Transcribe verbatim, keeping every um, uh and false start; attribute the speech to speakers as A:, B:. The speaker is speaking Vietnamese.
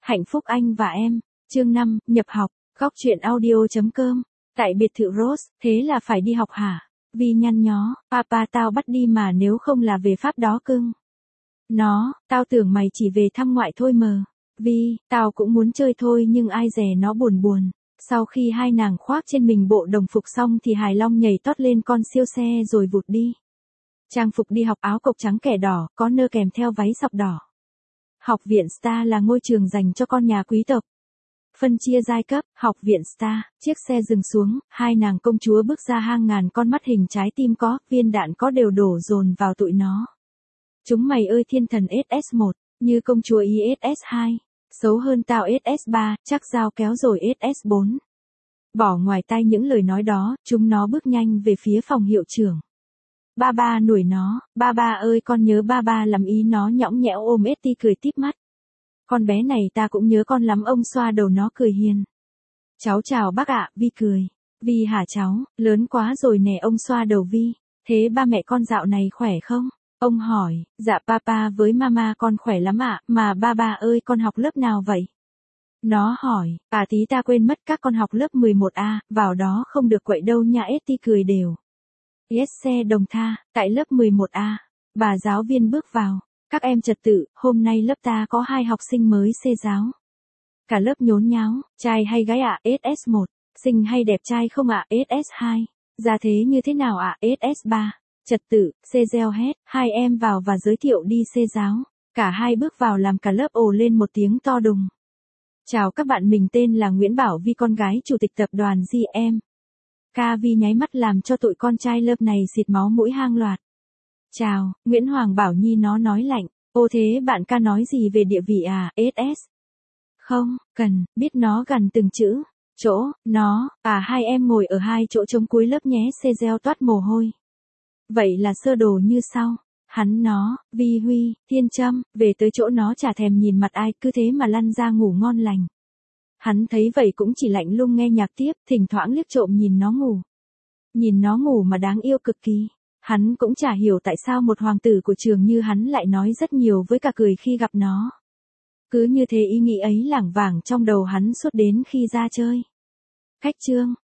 A: Hạnh phúc anh và em, chương năm, nhập học, góc truyện audio.com, tại biệt thự Rose, thế là phải đi học hả? Vi nhăn nhó, papa tao bắt đi mà nếu không là về Pháp đó cưng. Nó, tao tưởng mày chỉ về thăm ngoại thôi mờ. Vi, tao cũng muốn chơi thôi nhưng ai dè nó buồn buồn. Sau khi hai nàng khoác trên mình bộ đồng phục xong thì Hải Long nhảy tót lên con siêu xe rồi vụt đi. Trang phục đi học áo cộc trắng kẻ đỏ, có nơ kèm theo váy sọc đỏ. Học viện Star là ngôi trường dành cho con nhà quý tộc. Phân chia giai cấp, học viện Star, chiếc xe dừng xuống, hai nàng công chúa bước ra hang ngàn con mắt hình trái tim có, viên đạn có đều đổ dồn vào tụi nó. Chúng mày ơi thiên thần ét ét một, như công chúa i ét ét hai, xấu hơn tao ét ét ba, chắc dao kéo rồi ét ét bốn. Bỏ ngoài tai những lời nói đó, chúng nó bước nhanh về phía phòng hiệu trưởng. Ba ba nổi nó, ba ba ơi con nhớ ba ba lắm ý nó nhõng nhẽo ôm Etty cười tít mắt. Con bé này ta cũng nhớ con lắm ông xoa đầu nó cười hiền. Cháu chào bác ạ, Vi cười. Vi hả cháu, lớn quá rồi nè ông xoa đầu Vi. Thế ba mẹ con dạo này khỏe không? Ông hỏi, dạ papa với mama con khỏe lắm ạ, mà ba ba ơi con học lớp nào vậy? Nó hỏi, à tí ta quên mất các con học lớp mười một A, vào đó không được quậy đâu nha Etty cười đều. Yes xe đồng tha, tại lớp mười một A, bà giáo viên bước vào. Các em trật tự, hôm nay lớp ta có hai học sinh mới xê giáo. Cả lớp nhốn nháo, trai hay gái ạ, ét ét một, xinh hay đẹp trai không ạ, ét ét hai, ra thế như thế nào ạ, ét ét ba, trật tự, xê reo hét, hai em vào và giới thiệu đi xê giáo. Cả hai bước vào làm cả lớp ồ lên một tiếng to đùng. Chào các bạn, mình tên là Nguyễn Bảo Vi, con gái chủ tịch tập đoàn giê em. Ca Vi nháy mắt làm cho tụi con trai lớp này xịt máu mũi hang loạt. Chào, Nguyễn Hoàng Bảo Nhi nó nói lạnh, ô thế bạn ca nói gì về địa vị à, ét ét? Không, cần, biết nó gần từng chữ, chỗ, nó, à hai em ngồi ở hai chỗ trống cuối lớp nhé, xê reo toát mồ hôi. Vậy là sơ đồ như sau, hắn nó, Vi Huy, Thiên Trâm, về tới chỗ nó chả thèm nhìn mặt ai, cứ thế mà lăn ra ngủ ngon lành. Hắn thấy vậy cũng chỉ lạnh lùng nghe nhạc tiếp, thỉnh thoảng liếc trộm nhìn nó ngủ. Nhìn nó ngủ mà đáng yêu cực kỳ. Hắn cũng chả hiểu tại sao một hoàng tử của trường như hắn lại nói rất nhiều với cả cười khi gặp nó. Cứ như thế ý nghĩ ấy lảng vảng trong đầu hắn suốt đến khi ra chơi. Cách chương,